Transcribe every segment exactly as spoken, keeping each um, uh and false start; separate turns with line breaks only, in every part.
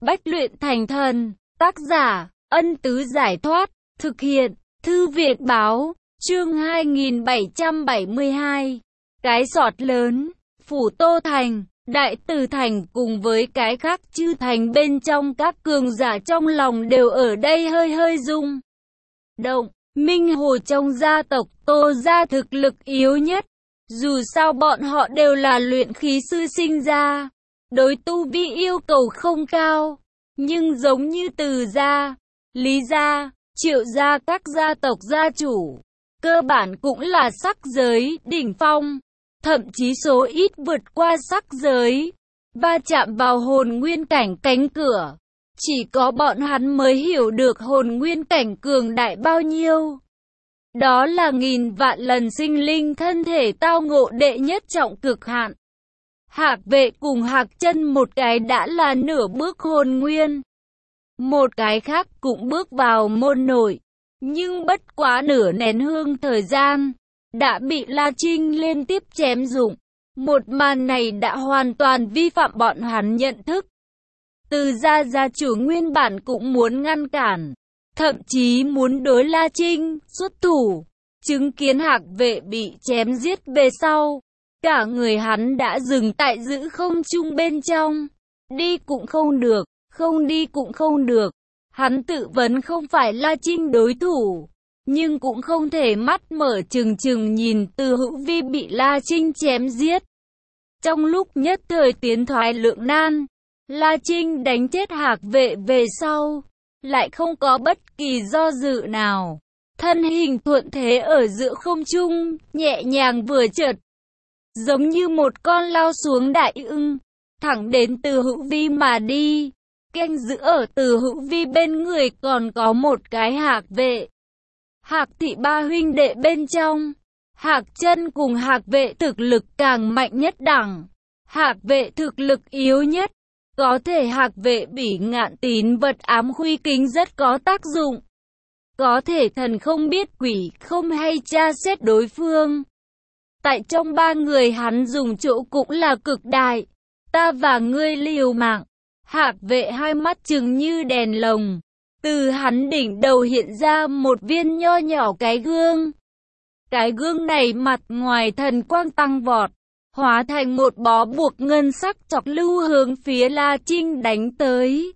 Bách luyện thành thần. Tác giả, Ân Tứ Giải Thoát. Thực hiện, Thư viện Báo. Chương hai nghìn bảy trăm bảy mươi hai. Cái sọt lớn. Phủ Tô Thành, Đại Từ Thành cùng với cái khác chư thành bên trong, các cường giả trong lòng đều ở đây hơi hơi rung động. Minh Hồ trong gia tộc Tô gia thực lực yếu nhất. Dù sao bọn họ đều là luyện khí sư sinh ra, đối tu vi yêu cầu không cao. Nhưng giống như Từ gia, Lý gia, Triệu gia, các gia tộc gia chủ, cơ bản cũng là sắc giới đỉnh phong, thậm chí số ít vượt qua sắc giới, va chạm vào hồn nguyên cảnh cánh cửa. Chỉ có bọn hắn mới hiểu được hồn nguyên cảnh cường đại bao nhiêu. Đó là nghìn vạn lần sinh linh thân thể tao ngộ đệ nhất trọng cực hạn. Hạc Vệ cùng Hạc Chân một cái đã là nửa bước hồn nguyên, một cái khác cũng bước vào môn nội, nhưng bất quá nửa nén hương thời gian, đã bị La Trinh liên tiếp chém dụng. Một màn này đã hoàn toàn vi phạm bọn hắn nhận thức. Từ gia gia chủ nguyên bản cũng muốn ngăn cản, thậm chí muốn đối La Trinh xuất thủ. Chứng kiến Hạc Vệ bị chém giết về sau, cả người hắn đã dừng tại giữ không trung bên trong. Đi cũng không được, không đi cũng không được. Hắn tự vấn không phải La Trinh đối thủ, nhưng cũng không thể mắt mở trừng trừng nhìn Từ Hữu Vi bị La Trinh chém giết. Trong lúc nhất thời tiến thoái lưỡng nan, La Trinh đánh chết Hạc Vệ về sau, lại không có bất kỳ do dự nào. Thân hình thuận thế ở giữa không trung, nhẹ nhàng vừa chợt, giống như một con lao xuống đại ưng, thẳng đến Từ Hữu Vi mà đi. Canh giữ ở Từ Hữu Vi bên người còn có một cái Hạc Vệ. Hạc thị ba huynh đệ bên trong, Hạc Chân cùng Hạc Vệ thực lực càng mạnh nhất đẳng, Hạc Vệ thực lực yếu nhất. Có thể Hạc Vệ Bỉ Ngạn tín vật ám khuy kính rất có tác dụng. Có thể thần không biết quỷ không hay tra xét đối phương. Tại trong ba người hắn dùng chỗ cũng là cực đại. Ta và ngươi liều mạng. Hạc Vệ hai mắt trừng như đèn lồng. Từ hắn đỉnh đầu hiện ra một viên nho nhỏ cái gương. Cái gương này mặt ngoài thần quang tăng vọt, hóa thành một bó buộc ngân sắc chọc lưu hướng phía La Trinh đánh tới.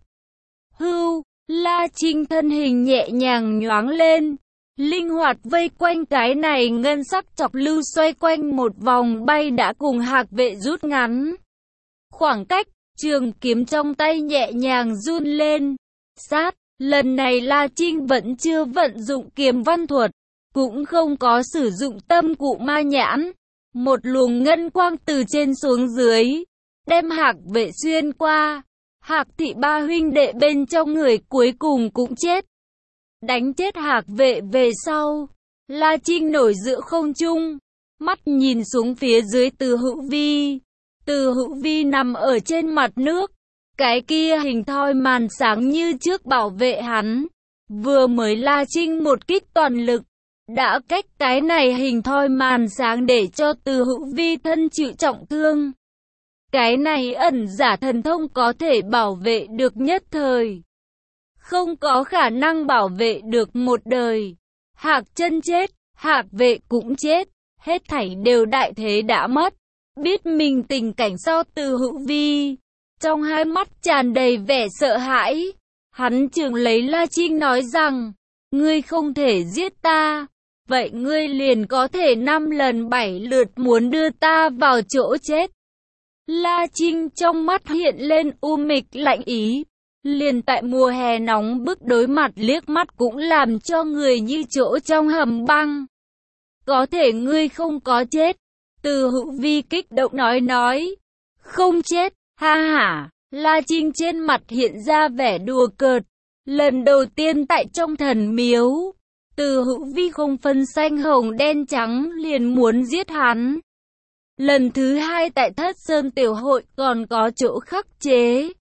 Hưu, La Trinh thân hình nhẹ nhàng nhoáng lên, linh hoạt vây quanh cái này ngân sắc chọc lưu, xoay quanh một vòng bay đã cùng Hạc Vệ rút ngắn khoảng cách. Trường kiếm trong tay nhẹ nhàng run lên. Sát, lần này La Trinh vẫn chưa vận dụng kiếm văn thuật, cũng không có sử dụng tâm cụ ma nhãn. Một luồng ngân quang từ trên xuống dưới, đem Hạc Vệ xuyên qua. Hạc thị ba huynh đệ bên trong người cuối cùng cũng chết. Đánh chết Hạc Vệ về sau, La Trinh nổi giữa không trung, mắt nhìn xuống phía dưới Từ Hữu Vi. Từ Hữu Vi nằm ở trên mặt nước, cái kia hình thoi màn sáng như trước bảo vệ hắn. Vừa mới La Trinh một kích toàn lực, đã cách cái này hình thoi màn sáng để cho Từ Hữu Vi thân chịu trọng thương. Cái này ẩn giả thần thông có thể bảo vệ được nhất thời, không có khả năng bảo vệ được một đời. Hạc Chân chết, Hạc Vệ cũng chết, hết thảy đều đại thế đã mất. Biết mình tình cảnh sau, Từ Hữu Vi trong hai mắt tràn đầy vẻ sợ hãi. Hắn chừng lấy La Trinh nói rằng, ngươi không thể giết ta, vậy ngươi liền có thể năm lần bảy lượt muốn đưa ta vào chỗ chết. La Trinh trong mắt hiện lên u mịch lạnh ý, liền tại mùa hè nóng bức đối mặt liếc mắt cũng làm cho người như chỗ trong hầm băng. Có thể ngươi không có chết. Từ Hữu Vi kích động nói nói, không chết, ha hả. La Trinh trên mặt hiện ra vẻ đùa cợt. Lần đầu tiên tại trong thần miếu, Từ Hữu Vi không phân xanh hồng đen trắng liền muốn giết hắn. Lần thứ hai tại Thất Sơn Tiểu Hội còn có chỗ khắc chế.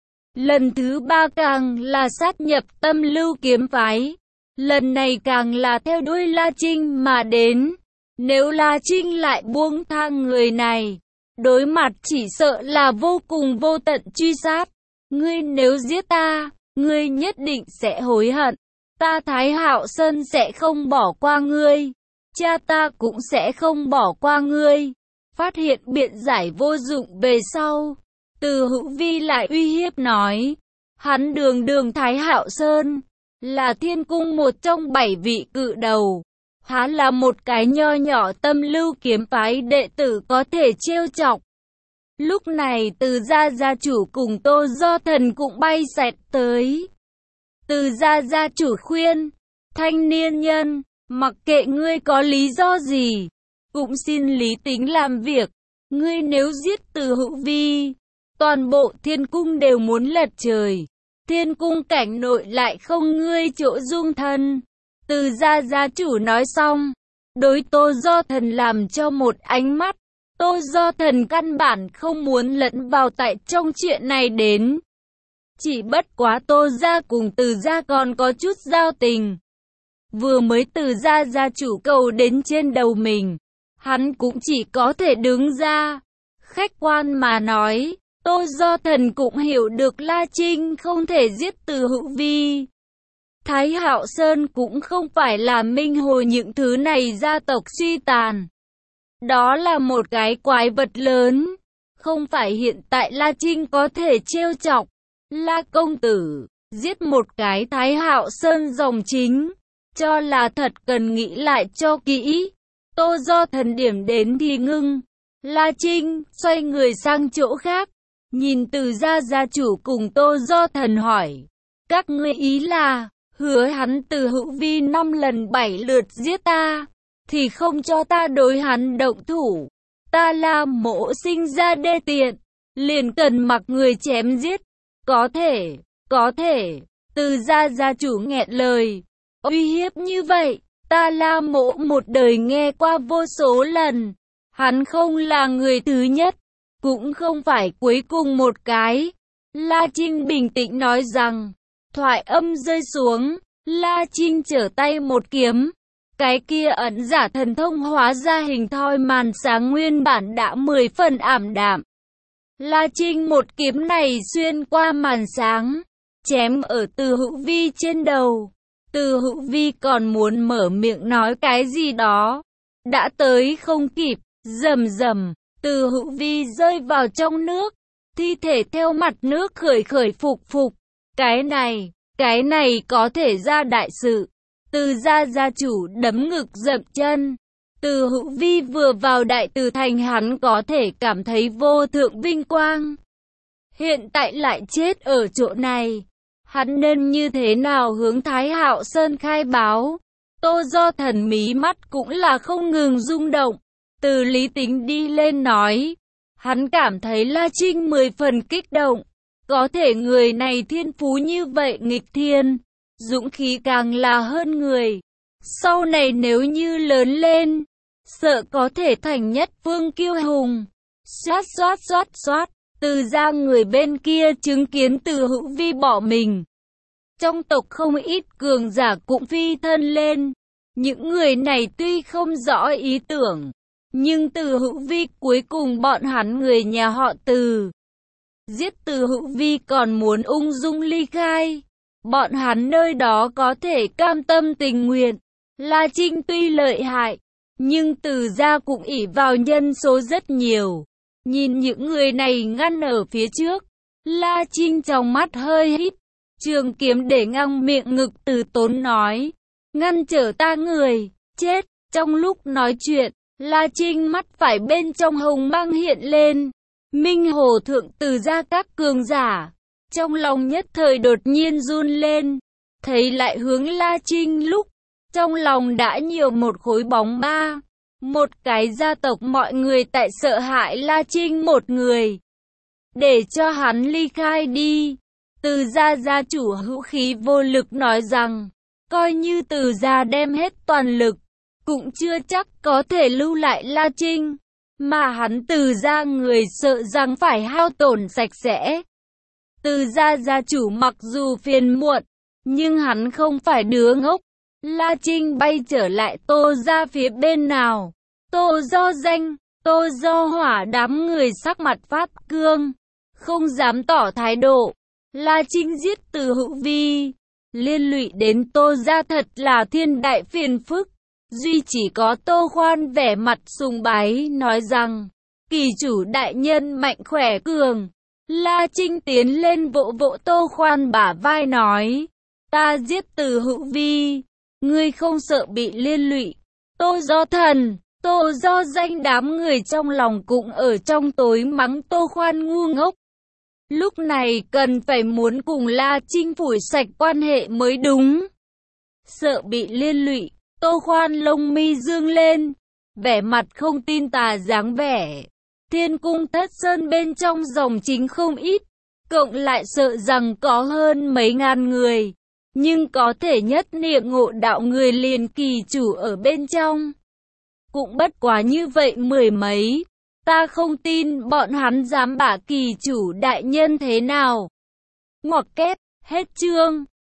Lần thứ ba càng là sát nhập Tâm Lưu kiếm phái. Lần này càng là theo đuôi La Trinh mà đến. Nếu La Trinh lại buông tha người này, đối mặt chỉ sợ là vô cùng vô tận truy sát. Ngươi nếu giết ta, ngươi nhất định sẽ hối hận. Ta Thái Hạo Sơn sẽ không bỏ qua ngươi. Cha ta cũng sẽ không bỏ qua ngươi. Phát hiện biện giải vô dụng về sau, Từ Hữu Vi lại uy hiếp nói, hắn đường đường Thái Hạo Sơn, là thiên cung một trong bảy vị cự đầu. Há là một cái nho nhỏ Tâm Lưu kiếm phái đệ tử có thể trêu chọc. Lúc này Từ gia gia chủ cùng Tô Do Thần cũng bay xẹt tới. Từ gia gia chủ khuyên, thanh niên nhân, mặc kệ ngươi có lý do gì, cũng xin lý tính làm việc. Ngươi nếu giết Từ Hữu Vi, toàn bộ thiên cung đều muốn lật trời. Thiên cung cảnh nội lại không ngươi chỗ dung thân. Từ gia gia chủ nói xong, đối Tô Do Thần làm cho một ánh mắt. Tô Do Thần căn bản không muốn lẫn vào tại trong chuyện này đến. Chỉ bất quá Tô gia cùng Từ gia còn có chút giao tình. Vừa mới Từ gia gia chủ cầu đến trên đầu mình, hắn cũng chỉ có thể đứng ra. Khách quan mà nói, Tô Do Thần cũng hiểu được La Trinh không thể giết Từ Hữu Vi. Thái Hạo Sơn cũng không phải là minh hồi những thứ này gia tộc suy tàn. Đó là một cái quái vật lớn, không phải hiện tại La Trinh có thể trêu chọc. La công tử, giết một cái Thái Hạo Sơn dòng chính, cho là thật cần nghĩ lại cho kỹ. Tô Do Thần điểm đến thì ngưng. La Trinh xoay người sang chỗ khác, nhìn Từ gia gia chủ cùng Tô Do Thần hỏi, các ngươi ý là hứa hắn Từ Hữu Vi năm lần bảy lượt giết ta, thì không cho ta đối hắn động thủ. Ta La Mộ sinh ra đê tiện, liền cần mặc người chém giết. Có thể, có thể. Từ gia gia chủ nghẹn lời. Uy hiếp như vậy, ta La Mộ một đời nghe qua vô số lần. Hắn không là người thứ nhất, cũng không phải cuối cùng một cái. La Trinh bình tĩnh nói rằng, thoại âm rơi xuống, La Trinh trở tay một kiếm. Cái kia ẩn giả thần thông hóa ra hình thoi màn sáng nguyên bản đã mười phần ảm đạm. La Trinh một kiếm này xuyên qua màn sáng, chém ở Từ Hữu Vi trên đầu. Từ Hữu Vi còn muốn mở miệng nói cái gì đó, đã tới không kịp. Rầm rầm, Từ Hữu Vi rơi vào trong nước, thi thể theo mặt nước khởi khởi phục phục. Cái này, cái này có thể ra đại sự. Từ gia gia chủ đấm ngực dậm chân. Từ Hữu Vi vừa vào Đại Từ Thành hắn có thể cảm thấy vô thượng vinh quang. Hiện tại lại chết ở chỗ này. Hắn nên như thế nào hướng Thái Hạo Sơn khai báo? Tô Do Thần mí mắt cũng là không ngừng rung động. Từ lý tính đi lên nói. Hắn cảm thấy La Trinh mười phần kích động. Có thể người này thiên phú như vậy nghịch thiên, dũng khí càng là hơn người. Sau này nếu như lớn lên, sợ có thể thành nhất phương kiêu hùng. Xoát xoát xoát xoát, Từ gia người bên kia chứng kiến Từ Hữu Vi bỏ mình. Trong tộc không ít cường giả cũng phi thân lên. Những người này tuy không rõ ý tưởng, nhưng Từ Hữu Vi cuối cùng bọn hắn người nhà họ Từ giết Từ Hữu Vi còn muốn ung dung ly khai. Bọn hắn nơi đó có thể cam tâm tình nguyện. La Trinh tuy lợi hại, nhưng Từ gia cũng ỷ vào nhân số rất nhiều. Nhìn những người này ngăn ở phía trước, La Trinh trong mắt hơi híp, trường kiếm để ngang miệng ngực Từ Tốn nói, ngăn trở ta người, chết. Trong lúc nói chuyện, La Trinh mắt phải bên trong hồng mang hiện lên. Minh Hồ thượng Từ gia các cường giả, trong lòng nhất thời đột nhiên run lên, thấy lại hướng La Trinh lúc, trong lòng đã nhiều một khối bóng ba. Một cái gia tộc mọi người tại sợ hãi La Trinh một người. Để cho hắn ly khai đi. Từ gia gia chủ hữu khí vô lực nói rằng, coi như Từ gia đem hết toàn lực, cũng chưa chắc có thể lưu lại La Trinh. Mà hắn Từ gia người sợ rằng phải hao tổn sạch sẽ. Từ gia gia chủ mặc dù phiền muộn, nhưng hắn không phải đứa ngốc. La Trinh bay trở lại Tô gia phía bên nào. Tô Do Danh, Tô Do Hỏa đám người sắc mặt phát cương, không dám tỏ thái độ. La Trinh giết Từ Hữu Vi, liên lụy đến Tô gia thật là thiên đại phiền phức. Duy chỉ có Tô Khoan vẻ mặt sùng bái nói rằng, kỳ chủ đại nhân mạnh khỏe cường. La Trinh tiến lên vỗ vỗ Tô Khoan bả vai nói, ta giết Từ Hữu Vi, ngươi không sợ bị liên lụy. Tô do thần, Tô do danh đám người trong lòng cũng ở trong tối mắng Tô Khoan ngu ngốc. Lúc này cần phải muốn cùng La Trinh phủi sạch quan hệ mới đúng. Sợ bị liên lụy, Tô Khoan lông mi dương lên, vẻ mặt không tin tà dáng vẻ. Thiên cung Thất Sơn bên trong dòng chính không ít, cộng lại sợ rằng có hơn mấy ngàn người, nhưng có thể nhất niệm ngộ đạo người liền kỳ chủ ở bên trong. Cũng bất quá như vậy mười mấy, ta không tin bọn hắn dám bả kỳ chủ đại nhân thế nào. Ngoặc kép, hết chương.